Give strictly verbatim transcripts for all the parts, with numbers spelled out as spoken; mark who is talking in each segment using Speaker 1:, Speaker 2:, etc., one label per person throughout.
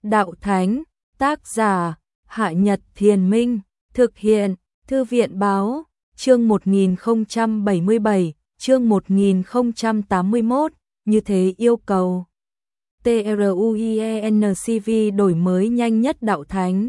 Speaker 1: Đạo Thánh, tác giả, Hạ Nhật Thiền Minh, thực hiện, Thư viện Báo, chương một nghìn không trăm bảy mươi bảy, chương một nghìn không trăm tám mươi mốt, như thế yêu cầu. TRUIENCV đổi mới nhanh nhất Đạo Thánh.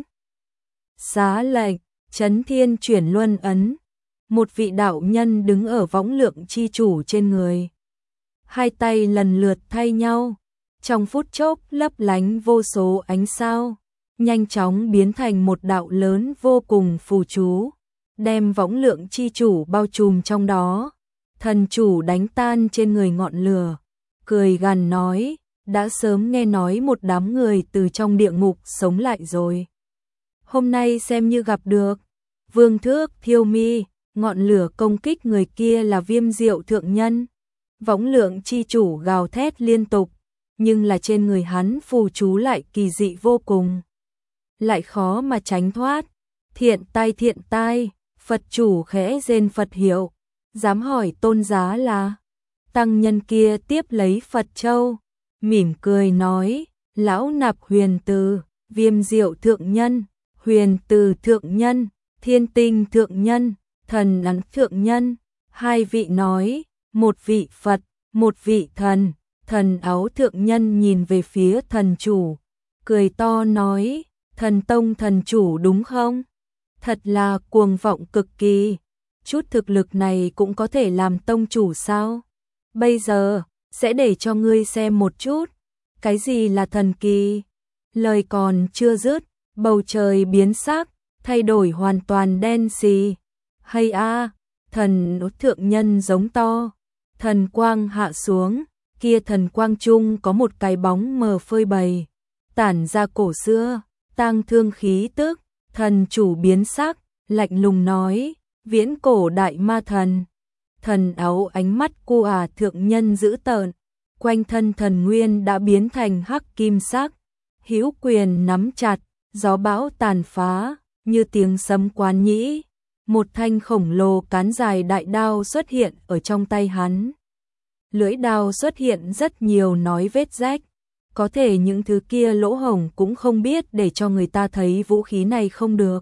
Speaker 1: Xá lệnh, Chấn Thiên chuyển luân ấn. Một vị đạo nhân đứng ở võng lượng chi chủ trên người. Hai tay lần lượt thay nhau. Trong phút chốc lấp lánh vô số ánh sao. Nhanh chóng biến thành một đạo lớn vô cùng phù chú. Đem võng lượng chi chủ bao trùm trong đó. Thần chủ đánh tan trên người ngọn lửa. Cười gằn nói, đã sớm nghe nói một đám người từ trong địa ngục sống lại rồi. Hôm nay xem như gặp được. Vương Thước thiêu mi, ngọn lửa công kích người kia là Viêm Diệu thượng nhân. Võng lượng chi chủ gào thét liên tục, nhưng là trên người hắn phù chú lại kỳ dị vô cùng. Lại khó mà tránh thoát. Thiện tai thiện tai, Phật chủ khẽ rên Phật hiệu. Dám hỏi tôn giá là? Tăng nhân kia tiếp lấy Phật châu, mỉm cười nói, lão nạp Huyền Từ, Viêm Diệu thượng nhân, Huyền Từ thượng nhân, Thiên Tinh thượng nhân, Thần Ấn thượng nhân. Hai vị nói, một vị Phật, một vị thần. Thần Áo thượng nhân nhìn về phía thần chủ, cười to nói, thần tông thần chủ đúng không? Thật là cuồng vọng cực kỳ. Chút thực lực này cũng có thể làm tông chủ sao? Bây giờ, sẽ để cho ngươi xem một chút. Cái gì là thần kỳ? Lời còn chưa dứt, bầu trời biến sắc, thay đổi hoàn toàn đen xì. Hay a, thần thượng nhân giống to. Thần quang hạ xuống, kia thần quang trung có một cái bóng mờ phơi bày. Tản ra cổ xưa, tang thương khí tức. Thần chủ biến sắc, lạnh lùng nói, viễn cổ đại ma thần. Thần Áo ánh mắt cu à thượng nhân dữ tợn, quanh thân thần nguyên đã biến thành hắc kim sắc, hữu quyền nắm chặt, gió bão tàn phá, như tiếng sấm quán nhĩ. Một thanh khổng lồ cán dài đại đao xuất hiện ở trong tay hắn. Lưỡi đao xuất hiện rất nhiều nói vết rách, có thể những thứ kia lỗ hổng cũng không biết để cho người ta thấy vũ khí này không được,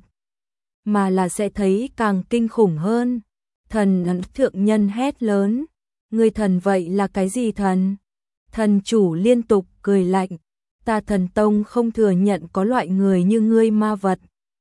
Speaker 1: mà là sẽ thấy càng kinh khủng hơn. Thần Ấn thượng nhân hét lớn, người thần vậy là cái gì thần? Thần chủ liên tục cười lạnh, ta thần tông không thừa nhận có loại người như ngươi ma vật.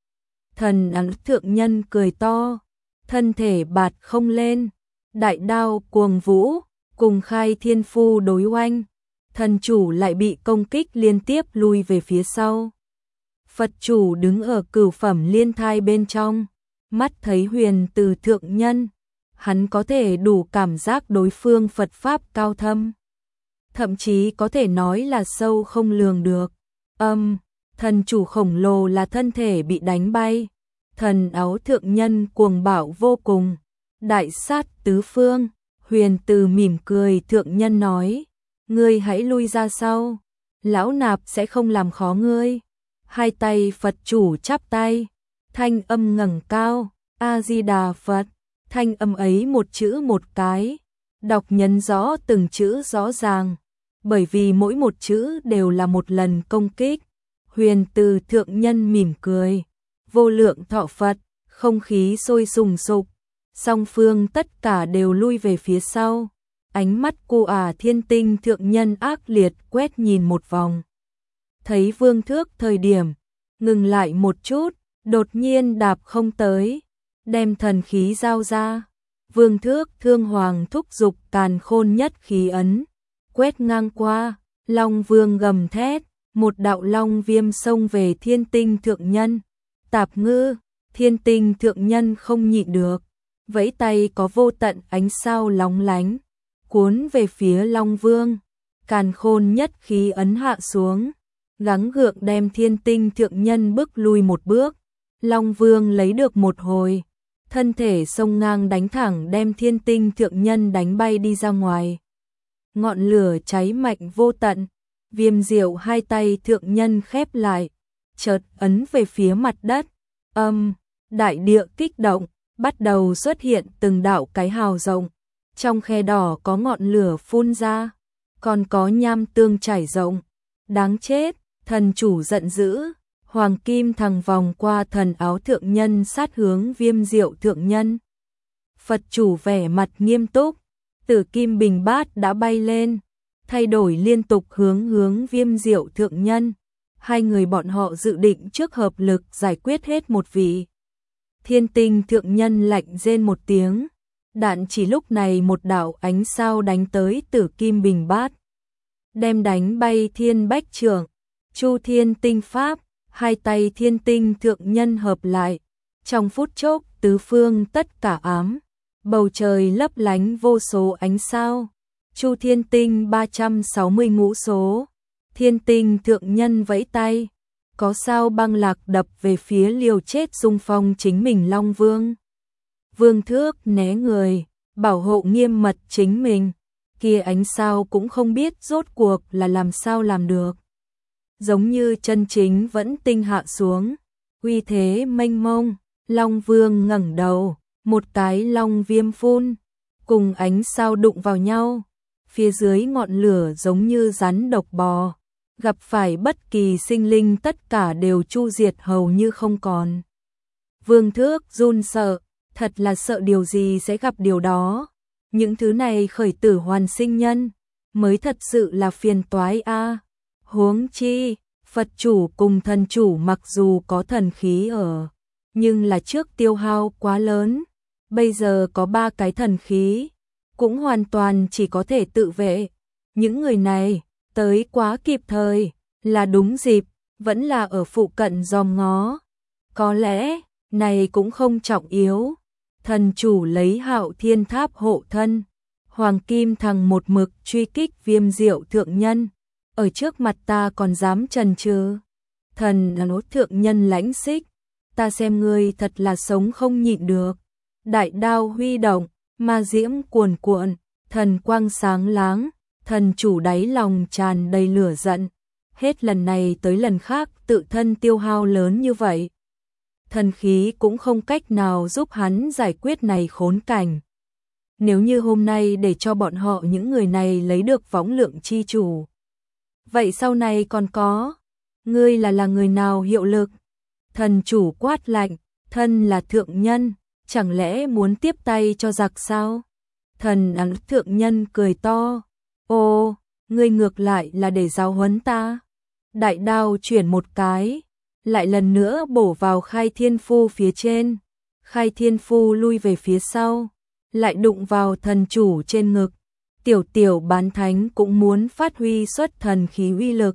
Speaker 1: Thần Ấn thượng nhân cười to, thân thể bạt không lên, đại đao cuồng vũ, cùng Khai Thiên Phu đối oanh. Thần chủ lại bị công kích liên tiếp lui về phía sau. Phật chủ đứng ở cửu phẩm liên thai bên trong, mắt thấy Huyền Từ thượng nhân, hắn có thể đủ cảm giác đối phương Phật pháp cao thâm, thậm chí có thể nói là sâu không lường được. Âm, thần chủ khổng lồ là thân thể bị đánh bay. Thần Áo thượng nhân cuồng bạo vô cùng, đại sát tứ phương. Huyền Từ mỉm cười thượng nhân nói, ngươi hãy lui ra sau, lão nạp sẽ không làm khó ngươi. Hai tay Phật chủ chắp tay, thanh âm ngẩng cao, A Di Đà Phật. Thanh âm ấy một chữ một cái, đọc nhấn rõ từng chữ rõ ràng, bởi vì mỗi một chữ đều là một lần công kích. Huyền Từ thượng nhân mỉm cười, vô lượng thọ Phật. Không khí sôi sùng sục, song phương tất cả đều lui về phía sau. Ánh mắt cu à Thiên Tinh thượng nhân ác liệt quét nhìn một vòng. Thấy Vương Thước thời điểm, ngừng lại một chút, đột nhiên đạp không tới, đem thần khí giao ra. Vương Thước thương hoàng thúc dục càn khôn nhất khí ấn, quét ngang qua, Long Vương gầm thét, một đạo long viêm xông về Thiên Tinh thượng nhân. Tạp ngư, Thiên Tinh thượng nhân không nhịn được, vẫy tay có vô tận ánh sao lóng lánh, cuốn về phía Long Vương. Càn khôn nhất khí ấn hạ xuống, gắng gượng đem Thiên Tinh thượng nhân bước lui một bước. Long Vương lấy được một hồi, thân thể xông ngang đánh thẳng đem Thiên Tinh thượng nhân đánh bay đi ra ngoài. Ngọn lửa cháy mạnh vô tận, Viêm Diệu hai tay thượng nhân khép lại, chợt ấn về phía mặt đất. Âm, đại địa kích động, bắt đầu xuất hiện từng đạo cái hào rộng. Trong khe đỏ có ngọn lửa phun ra, còn có nham tương chảy rộng. Đáng chết, Thần chủ giận dữ, hoàng kim thằng vòng qua thần áo thượng nhân sát hướng Viêm Diệu thượng nhân. Phật chủ vẻ mặt nghiêm túc, tử kim bình bát đã bay lên, thay đổi liên tục hướng hướng Viêm Diệu thượng nhân. Hai người bọn họ dự định trước hợp lực giải quyết hết một vị. Thiên tinh thượng nhân lạnh rên một tiếng, đạn chỉ lúc này một đạo ánh sao đánh tới tử kim bình bát, đem đánh bay thiên bách trưởng, chu thiên tinh pháp, hai tay thiên tinh thượng nhân hợp lại, trong phút chốc tứ phương tất cả ám, bầu trời lấp lánh vô số ánh sao, chu thiên tinh ba trăm sáu mươi ngũ số, thiên tinh thượng nhân vẫy tay, có sao băng lạc đập về phía liều chết xung phong chính mình Long Vương. Vương Thước né người, bảo hộ nghiêm mật chính mình, kia ánh sao cũng không biết rốt cuộc là làm sao làm được. Giống như chân chính vẫn tinh hạ xuống, uy thế mênh mông, Long Vương ngẩng đầu, một cái long viêm phun, cùng ánh sao đụng vào nhau, phía dưới ngọn lửa giống như rắn độc bò, gặp phải bất kỳ sinh linh tất cả đều chu diệt hầu như không còn. Vương Thước run sợ, thật là sợ điều gì sẽ gặp điều đó. Những thứ này khởi tử hoàn sinh nhân, mới thật sự là phiền toái a. Huống chi, Phật chủ cùng thần chủ mặc dù có thần khí ở, nhưng là trước tiêu hao quá lớn, bây giờ có ba cái thần khí, cũng hoàn toàn chỉ có thể tự vệ. Những người này, tới quá kịp thời, là đúng dịp, vẫn là ở phụ cận dòm ngó. Có lẽ, này cũng không trọng yếu. Thần chủ lấy Hạo Thiên Tháp hộ thân, Hoàng Kim thằng một mực truy kích Viêm Diệu thượng nhân, ở trước mặt ta còn dám chần chừ. Thần là nốt thượng nhân lãnh xích, ta xem ngươi thật là sống không nhịn được. Đại đao huy động, ma diễm cuồn cuộn, thần quang sáng láng, thần chủ đáy lòng tràn đầy lửa giận. Hết lần này tới lần khác tự thân tiêu hao lớn như vậy, thần khí cũng không cách nào giúp hắn giải quyết này khốn cảnh. Nếu như hôm nay để cho bọn họ những người này lấy được võng lượng chi chủ, vậy sau này còn có, ngươi là là người nào hiệu lực? Thần chủ quát lạnh, thân là thượng nhân, chẳng lẽ muốn tiếp tay cho giặc sao? Thần án thượng nhân cười to, ô, ngươi ngược lại là để giáo huấn ta. Đại đao chuyển một cái, lại lần nữa bổ vào Khai Thiên Phu phía trên. Khai Thiên Phu lui về phía sau, lại đụng vào thần chủ trên ngực. Tiểu tiểu bán thánh cũng muốn phát huy xuất thần khí uy lực.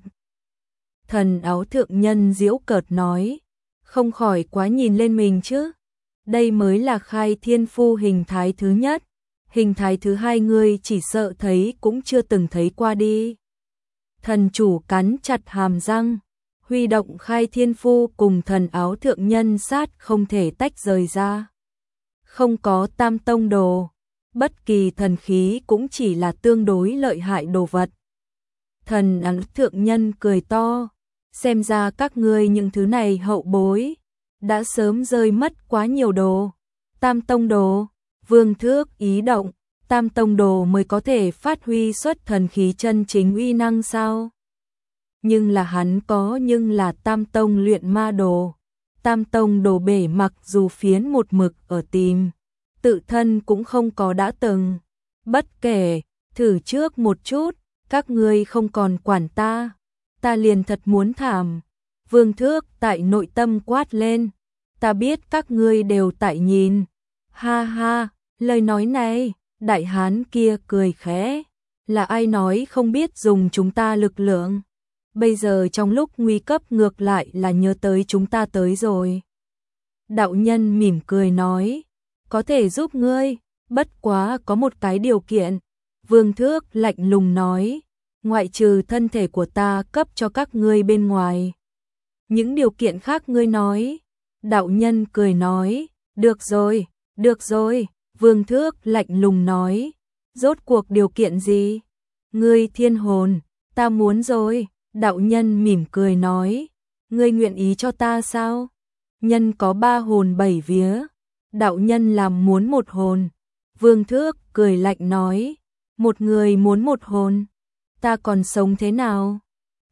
Speaker 1: Thần áo thượng nhân giễu cợt nói, không khỏi quá nhìn lên mình chứ. Đây mới là Khai Thiên Phu hình thái thứ nhất, hình thái thứ hai ngươi chỉ sợ thấy cũng chưa từng thấy qua đi. Thần chủ cắn chặt hàm răng, huy động Khai Thiên Phu cùng thần áo thượng nhân sát không thể tách rời ra. Không có tam tông đồ, bất kỳ thần khí cũng chỉ là tương đối lợi hại đồ vật. Thần áo thượng nhân cười to, xem ra các ngươi những thứ này hậu bối, đã sớm rơi mất quá nhiều đồ. Tam tông đồ, Vương Thước ý động, tam tông đồ mới có thể phát huy xuất thần khí chân chính uy năng sao? Nhưng là hắn có nhưng là tam tông luyện ma đồ. Tam tông đồ bể mặc dù phiến một mực ở tìm, tự thân cũng không có đã từng. Bất kể, thử trước một chút, các ngươi không còn quản ta, ta liền thật muốn thảm. Vương Thước tại nội tâm quát lên, ta biết các ngươi đều tại nhìn. Ha ha, lời nói này, đại hán kia cười khẽ, là ai nói không biết dùng chúng ta lực lượng? Bây giờ trong lúc nguy cấp ngược lại là nhớ tới chúng ta tới rồi. Đạo nhân mỉm cười nói, có thể giúp ngươi, bất quá có một cái điều kiện. Vương Thước lạnh lùng nói, ngoại trừ thân thể của ta cấp cho các ngươi bên ngoài. Những điều kiện khác ngươi nói. Đạo nhân cười nói, được rồi, được rồi. Vương Thước lạnh lùng nói, rốt cuộc điều kiện gì? Ngươi thiên hồn, ta muốn rồi. Đạo nhân mỉm cười nói, ngươi nguyện ý cho ta sao? Nhân có ba hồn bảy vía, đạo nhân làm muốn một hồn. Vương Thước cười lạnh nói, một người muốn một hồn, ta còn sống thế nào?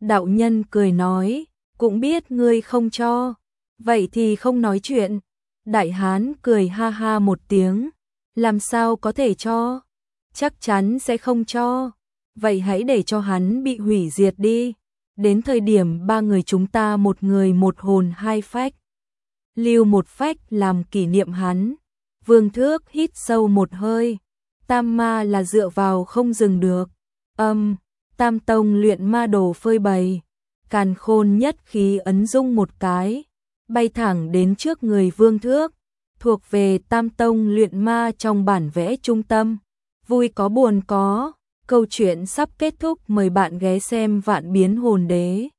Speaker 1: Đạo nhân cười nói, cũng biết ngươi không cho, vậy thì không nói chuyện. Đại hán cười ha ha một tiếng, làm sao có thể cho, chắc chắn sẽ không cho, vậy hãy để cho hắn bị hủy diệt đi. Đến thời điểm ba người chúng ta một người một hồn hai phách, lưu một phách làm kỷ niệm hắn. Vương Thước hít sâu một hơi, tam ma là dựa vào không dừng được. Âm, tam tông luyện ma đồ phơi bày, càn khôn nhất khí ấn dung một cái, bay thẳng đến trước người Vương Thước, thuộc về tam tông luyện ma trong bản vẽ trung tâm. Vui có buồn có, câu chuyện sắp kết thúc, mời bạn ghé xem Vạn Biến Hồn Đế.